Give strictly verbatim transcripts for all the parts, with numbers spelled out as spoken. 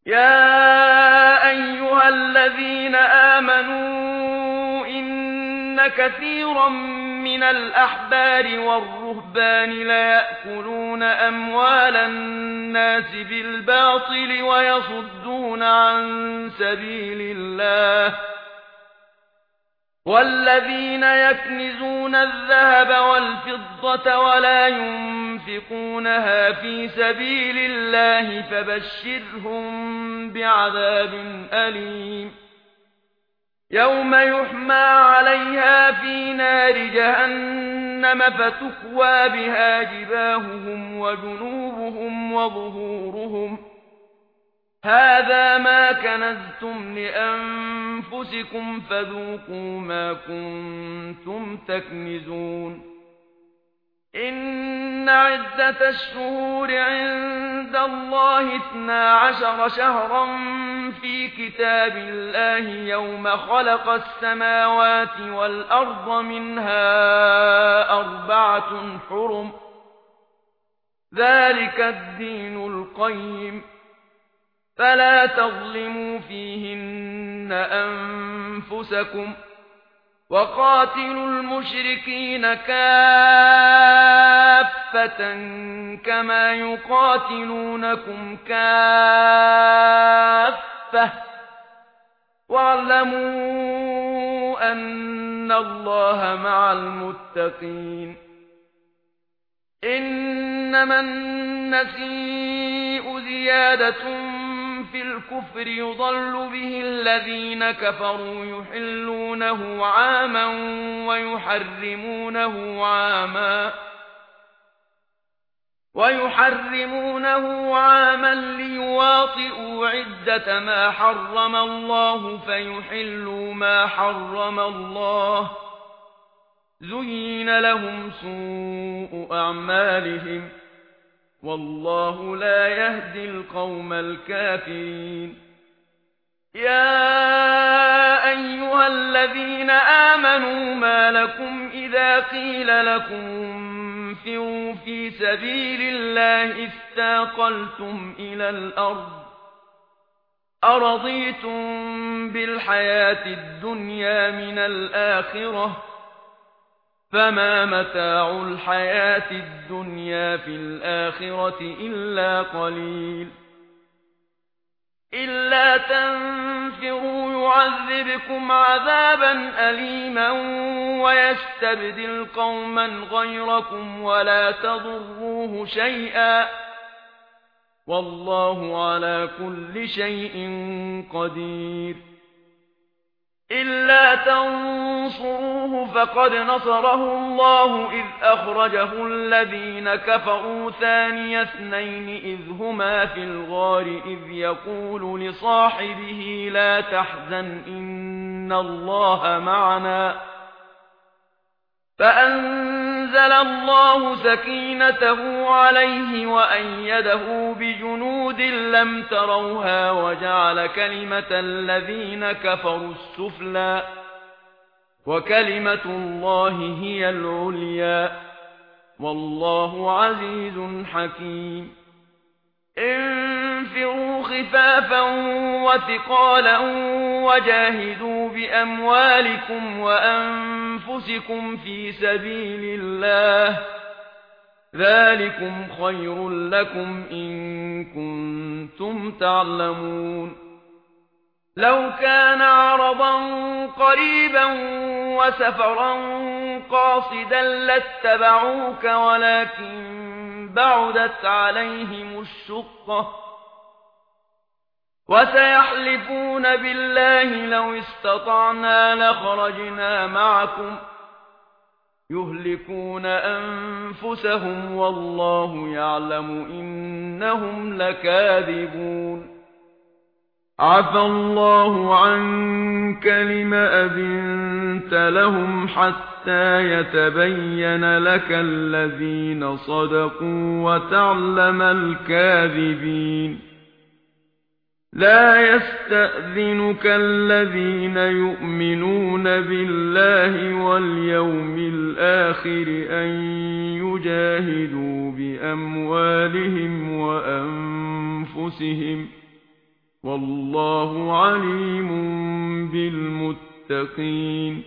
يا أيها الذين آمنوا إن كثيرا من الأحبار والرهبان ليأكلون أموال الناس بالباطل ويصدون عن سبيل الله والذين يكنزون الذهب والفضة ولا ينفقونها في سبيل الله فبشرهم بعذاب أليم يوم يحمى عليها في نار جهنم فتكوى بها جباههم وجنوبهم وظهورهم هذا ما كنزتم لأنفسكم فذوقوا ما كنتم تكنزون إن عدة الشهور عند الله اثنا عشر شهرا في كتاب الله يوم خلق السماوات والأرض منها أربعة حرم ذلك الدين القيم فلا تظلموا فيهن أنفسكم وقاتلوا المشركين كافة كما يقاتلونكم كافة واعلموا أن الله مع المتقين إنما النسيء زيادة في الكفر يضل به الذين كفروا يحلونه عاما ويحرمونه عاما ويحرمونه عاما ليواطئوا عدة ما حرم الله فيحلوا ما حرم الله زين لهم سوء أعمالهم والله لا يهدي القوم الكافرين يا أيها الذين آمنوا ما لكم إذا قيل لكم انفروا في سبيل الله اثاقلتم إلى الأرض أرضيتم بالحياة الدنيا من الآخرة فما متاع الحياة الدنيا في الآخرة إلا قليل إلا تنفروا يعذبكم عذابا أليما ويستبدل قوما غيركم ولا تضروه شيئا والله على كل شيء قدير إلا تنصروه فقد نصره الله إذ أخرجه الذين كفروا ثاني اثنين إذ هما في الغار إذ يقول لصاحبه لا تحزن إن الله معنا فأنزل الله سكينته عليه وأيده بجنود لم تروها وجعل كلمة الذين كفروا السفلى وكلمة الله هي العليا والله عزيز حكيم انفروا خفافا وثقالا وجاهدوا بأموالكم وأنفسكم في سبيل الله ذلكم خير لكم إن كنتم تعلمون لو كان عرضا قريبا وسفرا قاصدا لاتبعوك ولكن بعدت عليهم الشقة وسيحلفون بالله لو استطعنا لخرجنا معكم يهلكون أنفسهم والله يعلم إنهم لكاذبون عفى الله عنك لم أذنت لهم حتى يتبين لك الذين صدقوا وتعلم الكاذبين لا يستأذنك الذين يؤمنون بالله واليوم الآخر أن يجاهدوا بأموالهم وأنفسهم والله عليم بالمتقين.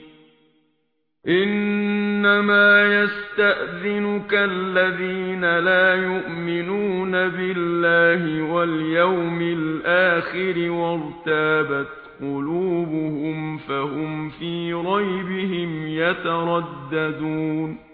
إنما يستأذنك الذين لا يؤمنون بالله واليوم الآخر وارتابت قلوبهم فهم في ريبهم يترددون.